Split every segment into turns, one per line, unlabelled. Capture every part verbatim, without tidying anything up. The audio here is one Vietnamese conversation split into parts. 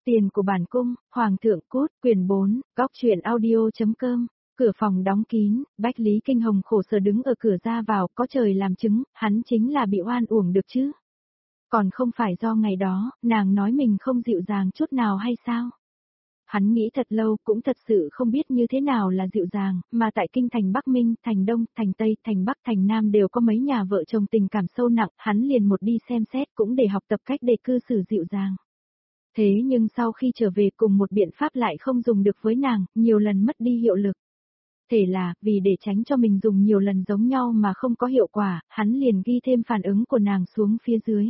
Tiền của bản cung, Hoàng thượng cút, quyền bốn, góc truyện audio.com. Cửa phòng đóng kín, Bách Lý Kinh Hồng khổ sở đứng ở cửa ra vào, có trời làm chứng, hắn chính là bị oan uổng được chứ. Còn không phải do ngày đó, nàng nói mình không dịu dàng chút nào hay sao? Hắn nghĩ thật lâu cũng thật sự không biết như thế nào là dịu dàng, mà tại kinh thành Bắc Minh, thành Đông, thành Tây, thành Bắc, thành Nam đều có mấy nhà vợ chồng tình cảm sâu nặng, hắn liền một đi xem xét cũng để học tập cách để cư xử dịu dàng. Thế nhưng sau khi trở về cùng một biện pháp lại không dùng được với nàng, nhiều lần mất đi hiệu lực. Thể là, vì để tránh cho mình dùng nhiều lần giống nhau mà không có hiệu quả, hắn liền ghi thêm phản ứng của nàng xuống phía dưới.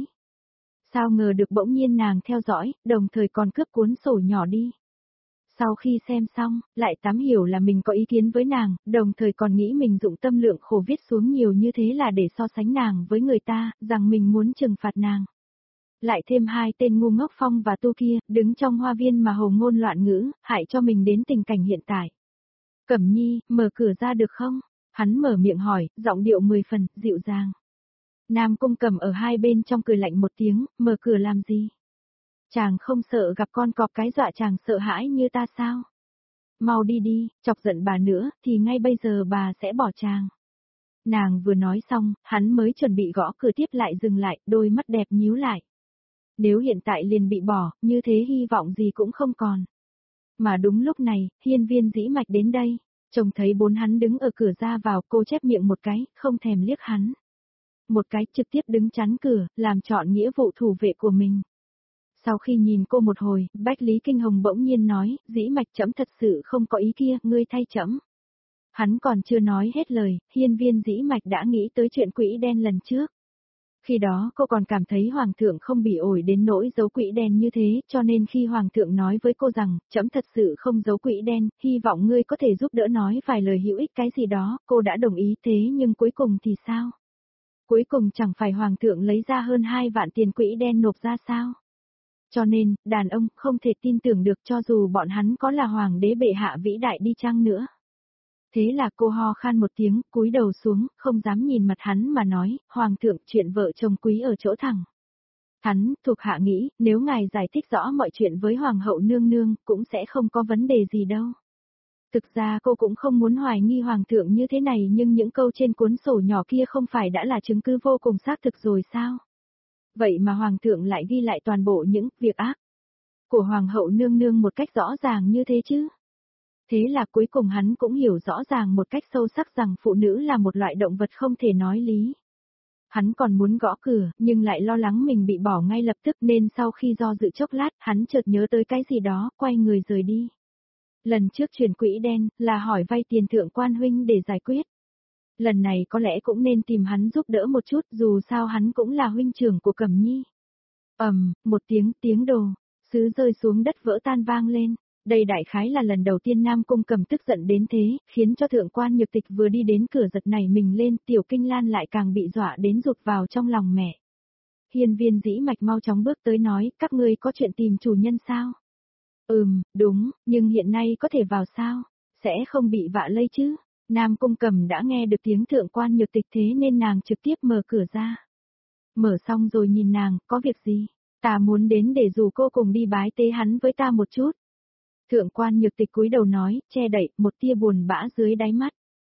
Sao ngờ được bỗng nhiên nàng theo dõi, đồng thời còn cướp cuốn sổ nhỏ đi. Sau khi xem xong, lại tám hiểu là mình có ý kiến với nàng, đồng thời còn nghĩ mình dụng tâm lượng khổ viết xuống nhiều như thế là để so sánh nàng với người ta, rằng mình muốn trừng phạt nàng. Lại thêm hai tên ngu ngốc Phong và Tu kia, đứng trong hoa viên mà hồ ngôn loạn ngữ, hại cho mình đến tình cảnh hiện tại. Cẩm Nhi, mở cửa ra được không? Hắn mở miệng hỏi, giọng điệu mười phần, dịu dàng. Nam Cung Cẩm ở hai bên trong cười lạnh một tiếng, mở cửa làm gì? Chàng không sợ gặp con cọp cái dọa chàng sợ hãi như ta sao? Mau đi đi, chọc giận bà nữa, thì ngay bây giờ bà sẽ bỏ chàng. Nàng vừa nói xong, hắn mới chuẩn bị gõ cửa tiếp lại dừng lại, đôi mắt đẹp nhíu lại. Nếu hiện tại liền bị bỏ, như thế hy vọng gì cũng không còn. Mà đúng lúc này, hiên viên dĩ mạch đến đây, trông thấy bốn hắn đứng ở cửa ra vào, cô chép miệng một cái, không thèm liếc hắn. Một cái trực tiếp đứng chắn cửa, làm trọn nghĩa vụ thủ vệ của mình. Sau khi nhìn cô một hồi, Bách Lý Kinh Hồng bỗng nhiên nói, dĩ mạch trẫm thật sự không có ý kia, ngươi thay trẫm. Hắn còn chưa nói hết lời, hiên viên dĩ mạch đã nghĩ tới chuyện quỹ đen lần trước. Khi đó cô còn cảm thấy Hoàng thượng không bị ổi đến nỗi giấu quỹ đen như thế, cho nên khi Hoàng thượng nói với cô rằng, trẫm thật sự không giấu quỹ đen, hy vọng ngươi có thể giúp đỡ nói vài lời hữu ích cái gì đó, cô đã đồng ý thế nhưng cuối cùng thì sao? Cuối cùng chẳng phải Hoàng thượng lấy ra hơn hai vạn tiền quỹ đen nộp ra sao? Cho nên, đàn ông không thể tin tưởng được cho dù bọn hắn có là Hoàng đế bệ hạ vĩ đại đi chăng nữa. Thế là cô ho khan một tiếng, cúi đầu xuống, không dám nhìn mặt hắn mà nói, Hoàng thượng chuyện vợ chồng quý ở chỗ thẳng. Hắn, thuộc hạ nghĩ, nếu ngài giải thích rõ mọi chuyện với Hoàng hậu nương nương, cũng sẽ không có vấn đề gì đâu. Thực ra cô cũng không muốn hoài nghi Hoàng thượng như thế này nhưng những câu trên cuốn sổ nhỏ kia không phải đã là chứng cứ vô cùng xác thực rồi sao? Vậy mà Hoàng thượng lại ghi lại toàn bộ những việc ác của Hoàng hậu nương nương một cách rõ ràng như thế chứ? Thế là cuối cùng hắn cũng hiểu rõ ràng một cách sâu sắc rằng phụ nữ là một loại động vật không thể nói lý. Hắn còn muốn gõ cửa, nhưng lại lo lắng mình bị bỏ ngay lập tức nên sau khi do dự chốc lát, hắn chợt nhớ tới cái gì đó, quay người rời đi. Lần trước chuyển quỹ đen, là hỏi vay tiền thượng quan huynh để giải quyết. Lần này có lẽ cũng nên tìm hắn giúp đỡ một chút, dù sao hắn cũng là huynh trưởng của Cẩm Nhi. Ầm, um, một tiếng tiếng đồ, sứ rơi xuống đất vỡ tan vang lên. Đây đại khái là lần đầu tiên Nam Cung Cẩm tức giận đến thế, khiến cho thượng quan Nhược Tịch vừa đi đến cửa giật nảy mình lên, Tiểu Kinh Lan lại càng bị dọa đến rụt vào trong lòng mẹ. Hiên viên dĩ mạch mau chóng bước tới nói, các ngươi có chuyện tìm chủ nhân sao? Ừm, đúng, nhưng hiện nay có thể vào sao? Sẽ không bị vạ lây chứ? Nam Cung Cẩm đã nghe được tiếng thượng quan Nhược Tịch thế nên nàng trực tiếp mở cửa ra. Mở xong rồi nhìn nàng, có việc gì? Ta muốn đến để rủ cô cùng đi bái tế hắn với ta một chút. Thượng quan Nhược Tịch cúi đầu nói, che đậy, một tia buồn bã dưới đáy mắt.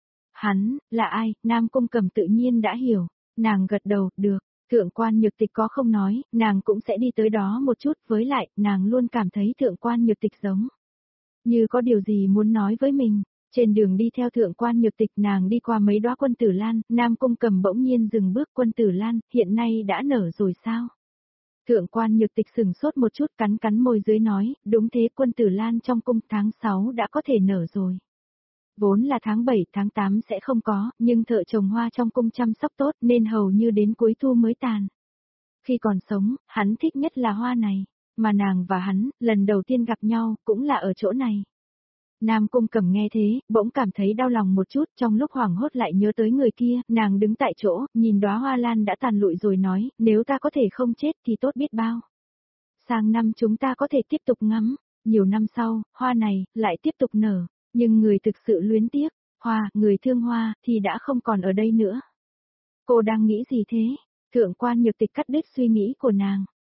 Hắn, là ai? Nam Cung Cẩm tự nhiên đã hiểu. Nàng gật đầu, được. Thượng quan Nhược Tịch có không nói, nàng cũng sẽ đi tới đó một chút, với lại, nàng luôn cảm thấy thượng quan Nhược Tịch giống như có điều gì muốn nói với mình. Trên đường đi theo thượng quan Nhược Tịch nàng đi qua mấy đóa quân tử lan, Nam Cung Cẩm bỗng nhiên dừng bước. Quân tử lan, hiện nay đã nở rồi sao? Thượng quan Nhược Tịch sừng sốt một chút, cắn cắn môi dưới nói, đúng thế, quân tử lan trong cung tháng sáu đã có thể nở rồi. Vốn là tháng bảy tháng tám sẽ không có, nhưng thợ trồng hoa trong cung chăm sóc tốt nên hầu như đến cuối thu mới tàn. Khi còn sống, hắn thích nhất là hoa này, mà nàng và hắn, lần đầu tiên gặp nhau, cũng là ở chỗ này. Nam Cung Cẩm nghe thế, bỗng cảm thấy đau lòng một chút, trong lúc hoảng hốt lại nhớ tới người kia, nàng đứng tại chỗ, nhìn đóa hoa lan đã tàn lụi rồi nói, nếu ta có thể không chết thì tốt biết bao. Sang năm chúng ta có thể tiếp tục ngắm, nhiều năm sau, hoa này, lại tiếp tục nở, nhưng người thực sự luyến tiếc, hoa, người thương hoa, thì đã không còn ở đây nữa. Cô đang nghĩ gì thế? Thượng quan Nhược Tịch cắt đứt suy nghĩ của nàng.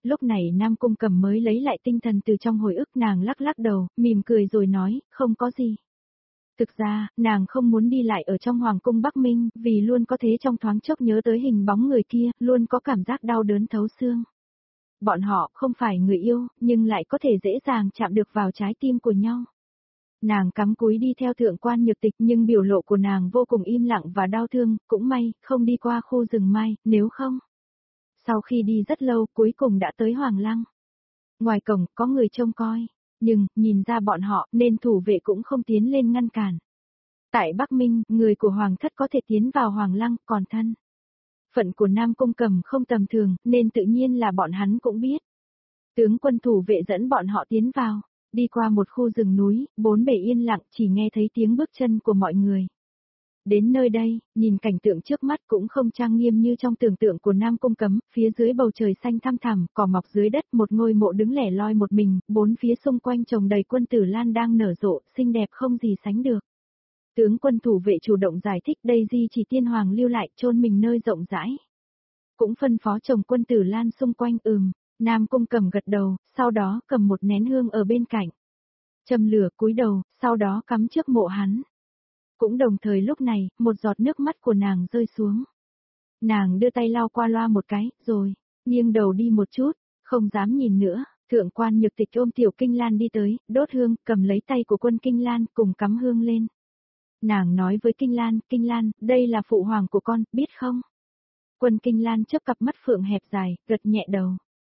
Lúc này Nam Cung Cẩm mới lấy lại tinh thần từ trong hồi ức, nàng lắc lắc đầu, mỉm cười rồi nói, không có gì. Thực ra, nàng không muốn đi lại ở trong Hoàng cung Bắc Minh, vì luôn có thế trong thoáng chốc nhớ tới hình bóng người kia, luôn có cảm giác đau đớn thấu xương. Bọn họ không phải người yêu, nhưng lại có thể dễ dàng chạm được vào trái tim của nhau. Nàng cắm cúi đi theo Thượng Quan Nhược Tịch, nhưng biểu lộ của nàng vô cùng im lặng và đau thương, cũng may, không đi qua khu rừng mai, nếu không. Sau khi đi rất lâu, cuối cùng đã tới Hoàng Lăng. Ngoài cổng, có người trông coi, nhưng, nhìn ra bọn họ, nên thủ vệ cũng không tiến lên ngăn cản. Tại Bắc Minh, người của Hoàng thất có thể tiến vào Hoàng Lăng, còn thân phận của Nam Cung Cẩm không tầm thường, nên tự nhiên là bọn hắn cũng biết. Tướng quân thủ vệ dẫn bọn họ tiến vào, đi qua một khu rừng núi, bốn bề yên lặng, chỉ nghe thấy tiếng bước chân của mọi người. Đến nơi đây, nhìn cảnh tượng trước mắt cũng không trang nghiêm như trong tưởng tượng của Nam Cung Cẩm, phía dưới bầu trời xanh thăm thẳm, cỏ mọc dưới đất, một ngôi mộ đứng lẻ loi một mình, bốn phía xung quanh trồng đầy quân tử lan đang nở rộ, xinh đẹp không gì sánh được. Tướng quân thủ vệ chủ động giải thích đây di chỉ tiên hoàng lưu lại, chôn mình nơi rộng rãi. Cũng phân phó trồng quân tử lan xung quanh. Ừm, Nam Cung Cẩm gật đầu, sau đó cầm một nén hương ở bên cạnh. Châm lửa, cúi đầu, sau đó cắm trước mộ hắn. Cũng đồng thời lúc này, một giọt nước mắt của nàng rơi xuống. Nàng đưa tay lau qua loa một cái, rồi, nghiêng đầu đi một chút, không dám nhìn nữa. Thượng Quan Nhược Tịch ôm Tiểu Kinh Lan đi tới, đốt hương, cầm lấy tay của Quân Kinh Lan, cùng cắm hương lên. Nàng nói với Kinh Lan, Kinh Lan, đây là phụ hoàng của con, biết không? Quân Kinh Lan chớp cặp mắt phượng hẹp dài, gật nhẹ đầu.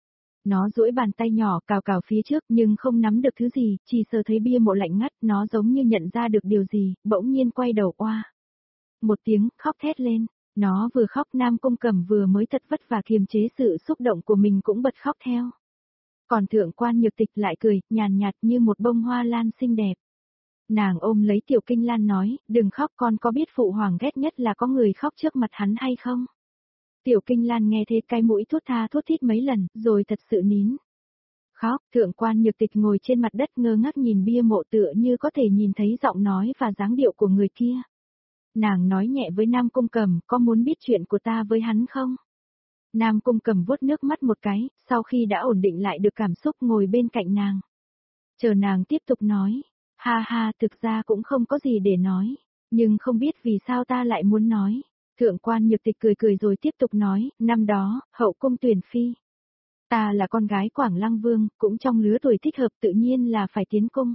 Nó duỗi bàn tay nhỏ cào cào phía trước nhưng không nắm được thứ gì, chỉ sờ thấy bia mộ lạnh ngắt, nó giống như nhận ra được điều gì, bỗng nhiên quay đầu oa. Một tiếng, khóc thét lên. Nó vừa khóc, Nam Cung Cẩm vừa mới thật vất vả kiềm chế sự xúc động của mình cũng bật khóc theo. Còn Thượng Quan Nhược Tịch lại cười, nhàn nhạt như một bông hoa lan xinh đẹp. Nàng ôm lấy Tiểu Kinh Lan nói, đừng khóc, con có biết phụ hoàng ghét nhất là có người khóc trước mặt hắn hay không? Tiểu Kinh Lan nghe thế cái mũi thốt tha thốt thít mấy lần, rồi thật sự nín. Khóc, Thượng Quan Nhược Tịch ngồi trên mặt đất ngơ ngác nhìn bia mộ tựa như có thể nhìn thấy giọng nói và dáng điệu của người kia. Nàng nói nhẹ với Nam Cung Cẩm, có muốn biết chuyện của ta với hắn không? Nam Cung Cẩm vuốt nước mắt một cái, sau khi đã ổn định lại được cảm xúc ngồi bên cạnh nàng. Chờ nàng tiếp tục nói, ha ha, thực ra cũng không có gì để nói, nhưng không biết vì sao ta lại muốn nói. Thượng Quan Nhược Tịch cười cười rồi tiếp tục nói, năm đó, hậu cung tuyển phi. Ta là con gái Quảng Lăng Vương, cũng trong lứa tuổi thích hợp tự nhiên là phải tiến cung.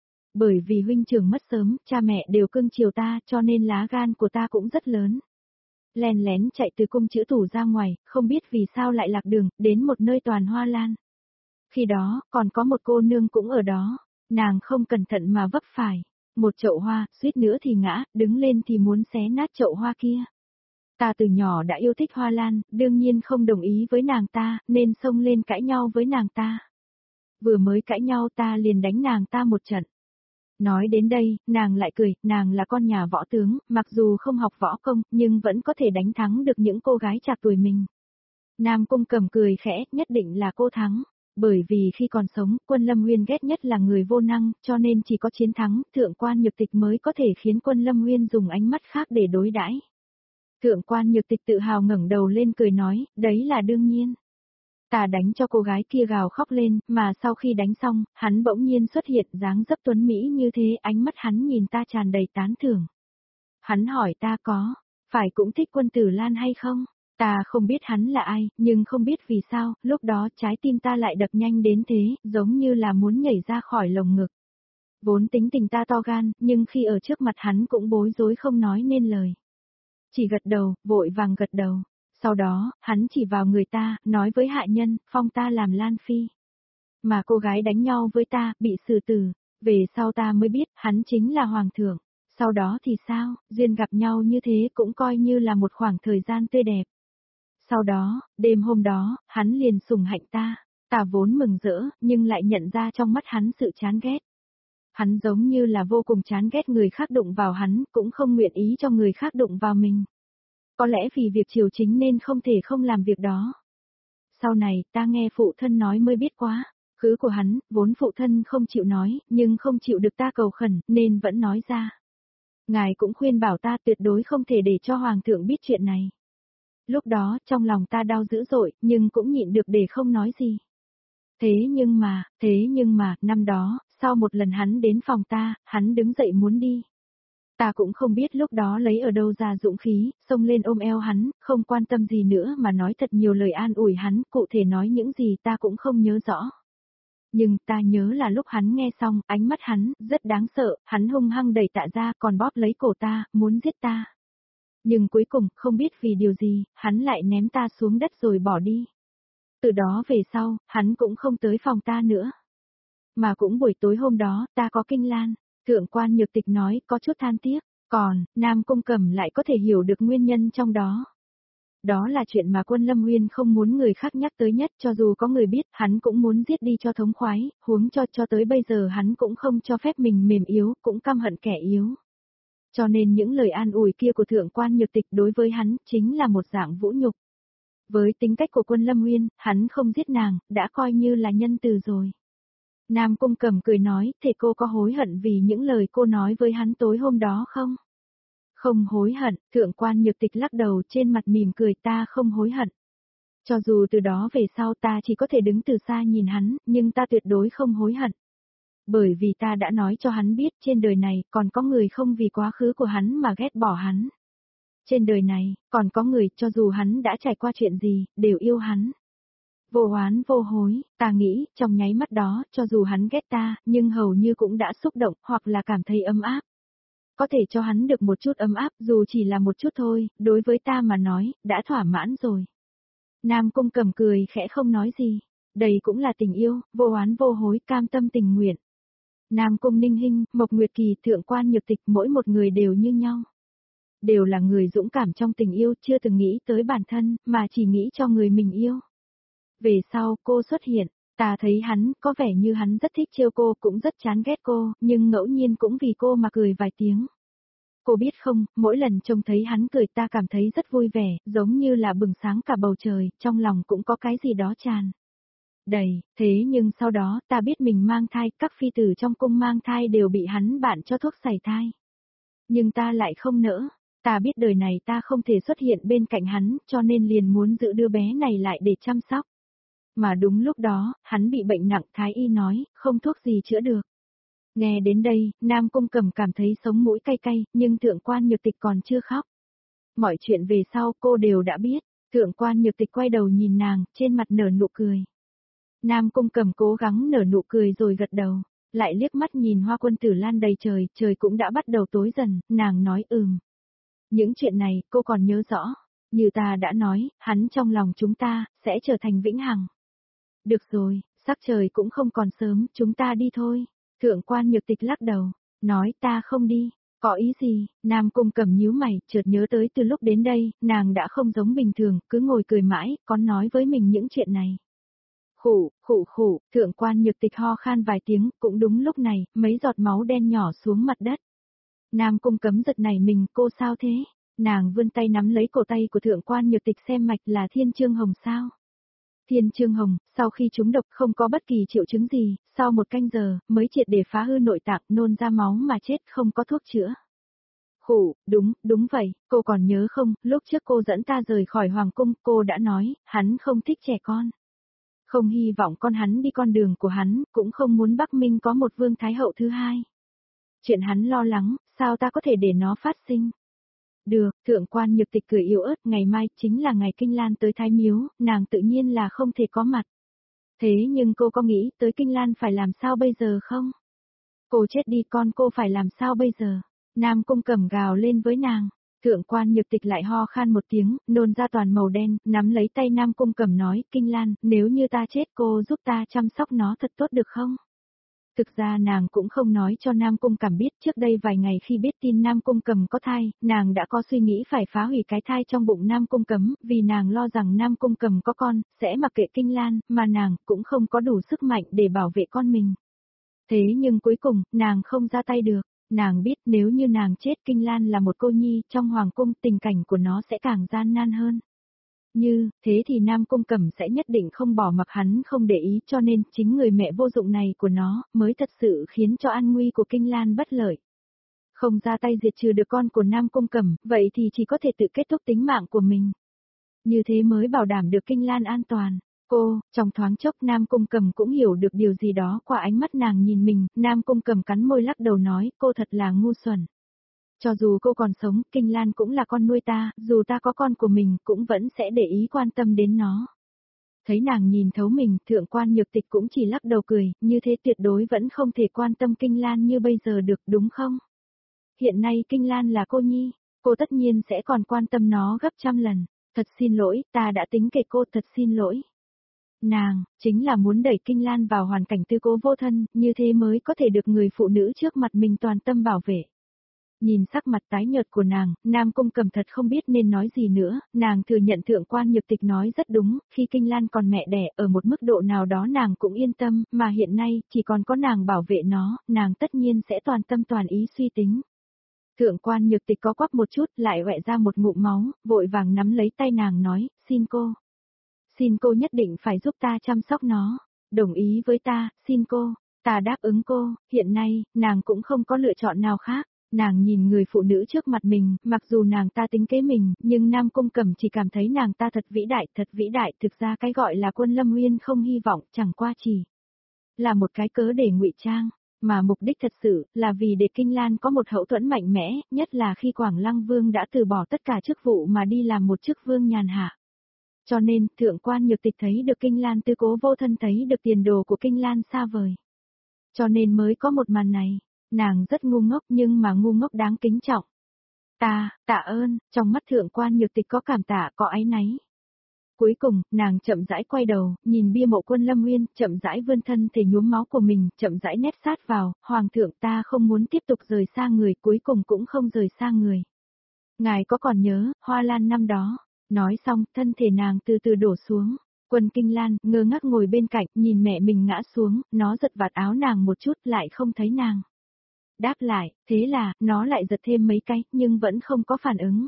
Bởi vì huynh trưởng mất sớm, cha mẹ đều cưng chiều ta, cho nên lá gan của ta cũng rất lớn. Lén lén chạy từ cung chữ tủ ra ngoài, không biết vì sao lại lạc đường, đến một nơi toàn hoa lan. Khi đó, còn có một cô nương cũng ở đó, nàng không cẩn thận mà vấp phải. Một chậu hoa, suýt nữa thì ngã, đứng lên thì muốn xé nát chậu hoa kia. Ta từ nhỏ đã yêu thích hoa lan, đương nhiên không đồng ý với nàng ta, nên xông lên cãi nhau với nàng ta. Vừa mới cãi nhau ta liền đánh nàng ta một trận. Nói đến đây, nàng lại cười, nàng là con nhà võ tướng, mặc dù không học võ công, nhưng vẫn có thể đánh thắng được những cô gái trạc tuổi mình. Nam Cung Cẩm cười khẽ, nhất định là cô thắng. Bởi vì khi còn sống, Quân Lâm Nguyên ghét nhất là người vô năng, cho nên chỉ có chiến thắng, Thượng Quan Nhược Tịch mới có thể khiến Quân Lâm Nguyên dùng ánh mắt khác để đối đãi. Thượng Quan Nhược Tịch tự hào ngẩng đầu lên cười nói, đấy là đương nhiên. Ta đánh cho cô gái kia gào khóc lên, mà sau khi đánh xong, hắn bỗng nhiên xuất hiện dáng dấp tuấn Mỹ như thế, ánh mắt hắn nhìn ta tràn đầy tán thưởng. Hắn hỏi ta có, phải cũng thích Quân Tử Lan hay không? Ta không biết hắn là ai, nhưng không biết vì sao, lúc đó trái tim ta lại đập nhanh đến thế, giống như là muốn nhảy ra khỏi lồng ngực. Vốn tính tình ta to gan, nhưng khi ở trước mặt hắn cũng bối rối không nói nên lời. Chỉ gật đầu, vội vàng gật đầu. Sau đó, hắn chỉ vào người ta, nói với hạ nhân, phong ta làm Lan Phi. Mà cô gái đánh nhau với ta, bị xử tử. Về sau ta mới biết, hắn chính là hoàng thượng. Sau đó thì sao, duyên gặp nhau như thế cũng coi như là một khoảng thời gian tươi đẹp. Sau đó, đêm hôm đó, hắn liền sủng hạnh ta. Ta vốn mừng rỡ, nhưng lại nhận ra trong mắt hắn sự chán ghét. Hắn giống như là vô cùng chán ghét người khác đụng vào hắn, cũng không nguyện ý cho người khác đụng vào mình. Có lẽ vì việc triều chính nên không thể không làm việc đó. Sau này, ta nghe phụ thân nói mới biết quá. Khứ của hắn, vốn phụ thân không chịu nói, nhưng không chịu được ta cầu khẩn, nên vẫn nói ra. Ngài cũng khuyên bảo ta tuyệt đối không thể để cho hoàng thượng biết chuyện này. Lúc đó, trong lòng ta đau dữ dội, nhưng cũng nhịn được để không nói gì. Thế nhưng mà, thế nhưng mà, năm đó, sau một lần hắn đến phòng ta, hắn đứng dậy muốn đi. Ta cũng không biết lúc đó lấy ở đâu ra dũng khí, xông lên ôm eo hắn, không quan tâm gì nữa mà nói thật nhiều lời an ủi hắn, cụ thể nói những gì ta cũng không nhớ rõ. Nhưng ta nhớ là lúc hắn nghe xong, ánh mắt hắn, rất đáng sợ, hắn hung hăng đẩy tạ ra còn bóp lấy cổ ta, muốn giết ta. Nhưng cuối cùng, không biết vì điều gì, hắn lại ném ta xuống đất rồi bỏ đi. Từ đó về sau, hắn cũng không tới phòng ta nữa. Mà cũng buổi tối hôm đó, ta có kinh lan. Thượng quan Nhược Tịch nói, có chút than tiếc. Còn, Nam Cung Cẩm lại có thể hiểu được nguyên nhân trong đó. Đó là chuyện mà Quân Lâm Nguyên không muốn người khác nhắc tới nhất, cho dù có người biết, hắn cũng muốn giết đi cho thống khoái, huống cho cho tới bây giờ hắn cũng không cho phép mình mềm yếu, cũng căm hận kẻ yếu. Cho nên những lời an ủi kia của Thượng quan Nhược Tịch đối với hắn, chính là một dạng vũ nhục. Với tính cách của Quân Lâm Nguyên, hắn không giết nàng, đã coi như là nhân từ rồi. Nam Cung Cẩm cười nói, thế cô có hối hận vì những lời cô nói với hắn tối hôm đó không? Không hối hận, Thượng quan Nhược Tịch lắc đầu trên mặt mỉm cười, ta không hối hận. Cho dù từ đó về sau ta chỉ có thể đứng từ xa nhìn hắn, nhưng ta tuyệt đối không hối hận. Bởi vì ta đã nói cho hắn biết trên đời này còn có người không vì quá khứ của hắn mà ghét bỏ hắn. Trên đời này, còn có người cho dù hắn đã trải qua chuyện gì, đều yêu hắn. Vô oán vô hối, ta nghĩ, trong nháy mắt đó, cho dù hắn ghét ta, nhưng hầu như cũng đã xúc động, hoặc là cảm thấy ấm áp. Có thể cho hắn được một chút ấm áp, dù chỉ là một chút thôi, đối với ta mà nói, đã thỏa mãn rồi. Nam Cung Cẩm cười khẽ không nói gì. Đây cũng là tình yêu, vô oán vô hối, cam tâm tình nguyện. Nam Cung Ninh Hinh, Mộc Nguyệt Kỳ, Thượng quan Nhược Tịch, mỗi một người đều như nhau. Đều là người dũng cảm trong tình yêu, chưa từng nghĩ tới bản thân, mà chỉ nghĩ cho người mình yêu. Về sau, cô xuất hiện, ta thấy hắn, có vẻ như hắn rất thích trêu cô, cũng rất chán ghét cô, nhưng ngẫu nhiên cũng vì cô mà cười vài tiếng. Cô biết không, mỗi lần trông thấy hắn cười ta cảm thấy rất vui vẻ, giống như là bừng sáng cả bầu trời, trong lòng cũng có cái gì đó tràn đầy, thế nhưng sau đó ta biết mình mang thai, các phi tử trong cung mang thai đều bị hắn bạn cho thuốc sảy thai. Nhưng ta lại không nỡ, ta biết đời này ta không thể xuất hiện bên cạnh hắn, cho nên liền muốn giữ đứa bé này lại để chăm sóc. Mà đúng lúc đó, hắn bị bệnh nặng, thái y nói, không thuốc gì chữa được. Nghe đến đây, Nam Cung Cẩm cảm thấy sống mũi cay cay, nhưng Thượng quan Nhược Tịch còn chưa khóc. Mọi chuyện về sau cô đều đã biết, Thượng quan Nhược Tịch quay đầu nhìn nàng, trên mặt nở nụ cười. Nam Cung Cẩm cố gắng nở nụ cười rồi gật đầu, lại liếc mắt nhìn hoa quân tử lan đầy trời, trời cũng đã bắt đầu tối dần, nàng nói ừm. Những chuyện này, cô còn nhớ rõ, như ta đã nói, hắn trong lòng chúng ta, sẽ trở thành vĩnh hằng. Được rồi, sắc trời cũng không còn sớm, chúng ta đi thôi. Thượng quan Nhược Tịch lắc đầu, nói ta không đi, có ý gì, Nam Cung Cẩm nhíu mày, chợt nhớ tới từ lúc đến đây, nàng đã không giống bình thường, cứ ngồi cười mãi, còn nói với mình những chuyện này. Khủ, khủ khủ, Thượng quan Nhược Tịch ho khan vài tiếng, cũng đúng lúc này, mấy giọt máu đen nhỏ xuống mặt đất. Nam Cung Cẩm giật nảy mình, cô sao thế? Nàng vươn tay nắm lấy cổ tay của Thượng quan Nhược Tịch xem mạch là Thiên Chương Hồng sao? Thiên Chương Hồng, sau khi trúng độc không có bất kỳ triệu chứng gì, sau một canh giờ, mới triệt để phá hư nội tạng, nôn ra máu mà chết, không có thuốc chữa. Khủ, đúng, đúng vậy, cô còn nhớ không, lúc trước cô dẫn ta rời khỏi Hoàng Cung, cô đã nói, hắn không thích trẻ con. Không hy vọng con hắn đi con đường của hắn, cũng không muốn Bắc Minh có một vương thái hậu thứ hai. Chuyện hắn lo lắng, sao ta có thể để nó phát sinh? Được, Thượng quan Nhược Tịch cười yếu ớt, ngày mai chính là ngày Kinh Lan tới Thái Miếu, nàng tự nhiên là không thể có mặt. Thế nhưng cô có nghĩ tới Kinh Lan phải làm sao bây giờ không? Cô chết đi con cô phải làm sao bây giờ? Nam Cung Cẩm gào lên với nàng. Thượng quan Nhược Tịch lại ho khan một tiếng, nôn ra toàn màu đen, nắm lấy tay Nam Cung Cẩm nói, Kinh Lan, nếu như ta chết cô giúp ta chăm sóc nó thật tốt được không? Thực ra nàng cũng không nói cho Nam Cung Cẩm biết, trước đây vài ngày khi biết tin Nam Cung Cẩm có thai, nàng đã có suy nghĩ phải phá hủy cái thai trong bụng Nam Cung Cẩm, vì nàng lo rằng Nam Cung Cẩm có con, sẽ mặc kệ Kinh Lan, mà nàng cũng không có đủ sức mạnh để bảo vệ con mình. Thế nhưng cuối cùng, nàng không ra tay được, nàng biết nếu như nàng chết Kinh Lan là một cô nhi trong Hoàng Cung, tình cảnh của nó sẽ càng gian nan hơn. Như, thế thì Nam Cung Cẩm sẽ nhất định không bỏ mặc hắn không để ý, cho nên chính người mẹ vô dụng này của nó mới thật sự khiến cho an nguy của Kinh Lan bất lợi. Không ra tay diệt trừ được con của Nam Cung Cẩm, vậy thì chỉ có thể tự kết thúc tính mạng của mình. Như thế mới bảo đảm được Kinh Lan an toàn. Cô, trong thoáng chốc Nam Cung Cầm cũng hiểu được điều gì đó qua ánh mắt nàng nhìn mình, Nam Cung Cầm cắn môi lắc đầu nói, cô thật là ngu xuẩn. Cho dù cô còn sống, Kinh Lan cũng là con nuôi ta, dù ta có con của mình cũng vẫn sẽ để ý quan tâm đến nó. Thấy nàng nhìn thấu mình, thượng quan nhược tịch cũng chỉ lắc đầu cười, như thế tuyệt đối vẫn không thể quan tâm Kinh Lan như bây giờ được đúng không? Hiện nay Kinh Lan là cô nhi, cô tất nhiên sẽ còn quan tâm nó gấp trăm lần. Thật xin lỗi, ta đã tính kể cô, thật xin lỗi. Nàng, chính là muốn đẩy Kinh Lan vào hoàn cảnh tư cố vô thân, như thế mới có thể được người phụ nữ trước mặt mình toàn tâm bảo vệ. Nhìn sắc mặt tái nhợt của nàng, Nam Cung Cầm thật không biết nên nói gì nữa, nàng thừa nhận thượng quan nhược tịch nói rất đúng, khi Kinh Lan còn mẹ đẻ ở một mức độ nào đó nàng cũng yên tâm, mà hiện nay, chỉ còn có nàng bảo vệ nó, nàng tất nhiên sẽ toàn tâm toàn ý suy tính. Thượng quan nhược tịch có quắp một chút lại vẹ ra một ngụm máu, vội vàng nắm lấy tay nàng nói, xin cô. Xin cô nhất định phải giúp ta chăm sóc nó, đồng ý với ta, xin cô, ta đáp ứng cô, hiện nay, nàng cũng không có lựa chọn nào khác. Nàng nhìn người phụ nữ trước mặt mình, mặc dù nàng ta tính kế mình, nhưng Nam Cung Cầm chỉ cảm thấy nàng ta thật vĩ đại, thật vĩ đại, thực ra cái gọi là Quân Lâm Nguyên không hy vọng, chẳng qua chỉ là một cái cớ để ngụy trang, mà mục đích thật sự là vì để Kinh Lan có một hậu thuẫn mạnh mẽ, nhất là khi Quảng Lăng Vương đã từ bỏ tất cả chức vụ mà đi làm một chức vương nhàn hạ. Cho nên, thượng quan nhược tịch thấy được Kinh Lan tư cố vô thân, thấy được tiền đồ của Kinh Lan xa vời. Cho nên mới có một màn này. Nàng rất ngu ngốc nhưng mà ngu ngốc đáng kính trọng. Ta, tạ ơn, trong mắt thượng quan nhược tịch có cảm tạ, có áy náy. Cuối cùng, nàng chậm rãi quay đầu, nhìn bia mộ Quân Lâm Nguyên, chậm rãi vươn thân thể nhuốm máu của mình, chậm rãi nép sát vào, hoàng thượng ta không muốn tiếp tục rời xa người, cuối cùng cũng không rời xa người. Ngài có còn nhớ, Hoa Lan năm đó, nói xong, thân thể nàng từ từ đổ xuống. Quân Kinh Lan, ngơ ngác ngồi bên cạnh, nhìn mẹ mình ngã xuống, nó giật vạt áo nàng một chút, lại không thấy nàng. Đáp lại, thế là, nó lại giật thêm mấy cái, nhưng vẫn không có phản ứng.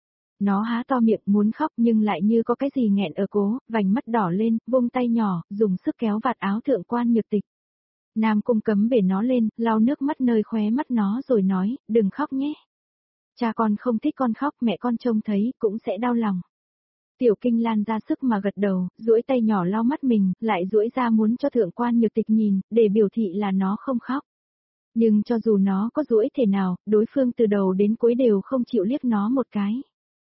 Nó há to miệng muốn khóc nhưng lại như có cái gì nghẹn ở cố, vành mắt đỏ lên, vung tay nhỏ, dùng sức kéo vạt áo thượng quan nhược tịch. Nam Cung cấm bể nó lên, lau nước mắt nơi khóe mắt nó rồi nói, đừng khóc nhé. Cha con không thích con khóc, mẹ con trông thấy, cũng sẽ đau lòng. Tiểu Kinh Lan ra sức mà gật đầu, duỗi tay nhỏ lau mắt mình, lại duỗi ra muốn cho thượng quan nhược tịch nhìn, để biểu thị là nó không khóc. Nhưng cho dù nó có duỗi thể nào, đối phương từ đầu đến cuối đều không chịu liếc nó một cái.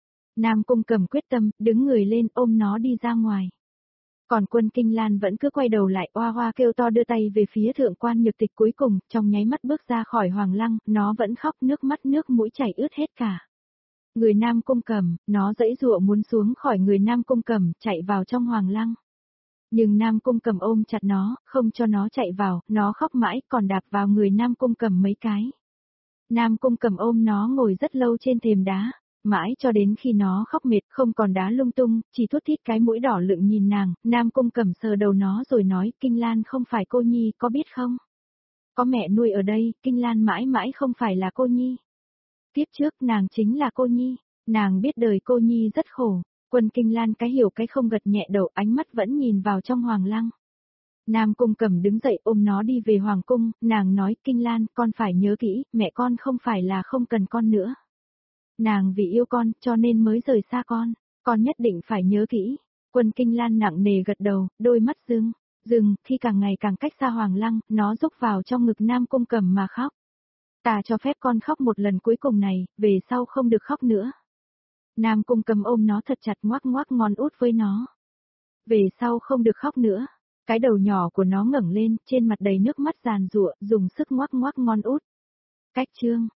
Nam Cung cầm quyết tâm, đứng người lên ôm nó đi ra ngoài. Còn Quân Kinh Lan vẫn cứ quay đầu lại oa oa kêu to đưa tay về phía thượng quan nhược tịch, cuối cùng, trong nháy mắt bước ra khỏi hoàng lăng, nó vẫn khóc nước mắt nước mũi chảy ướt hết cả. Người Nam Cung cầm, nó giãy giụa muốn xuống khỏi người Nam Cung cầm, chạy vào trong hoàng lăng. Nhưng Nam Cung cầm ôm chặt nó, không cho nó chạy vào, nó khóc mãi, còn đạp vào người Nam Cung cầm mấy cái. Nam Cung cầm ôm nó ngồi rất lâu trên thềm đá, mãi cho đến khi nó khóc mệt, không còn đá lung tung, chỉ thút thít cái mũi đỏ lựng nhìn nàng, Nam Cung cầm sờ đầu nó rồi nói, Kinh Lan không phải cô nhi, có biết không? Có mẹ nuôi ở đây, Kinh Lan mãi mãi không phải là cô nhi. Tiếp trước nàng chính là cô nhi, nàng biết đời cô nhi rất khổ. Quân Kinh Lan cái hiểu cái không gật nhẹ đầu, ánh mắt vẫn nhìn vào trong hoàng lăng. Nam Cung cầm đứng dậy ôm nó đi về hoàng cung, nàng nói, Kinh Lan, con phải nhớ kỹ, mẹ con không phải là không cần con nữa. Nàng vì yêu con, cho nên mới rời xa con, con nhất định phải nhớ kỹ. Quân Kinh Lan nặng nề gật đầu, đôi mắt rưng, rừng, khi càng ngày càng cách xa hoàng lăng, nó rúc vào trong ngực Nam Cung cầm mà khóc. Ta cho phép con khóc một lần cuối cùng này, về sau không được khóc nữa. Nam Cung cầm ôm nó thật chặt, ngoác ngoác ngón út với nó. Về sau không được khóc nữa. Cái đầu nhỏ của nó ngẩng lên, trên mặt đầy nước mắt giàn giụa, dùng sức ngoác ngoác ngón út. Cách chương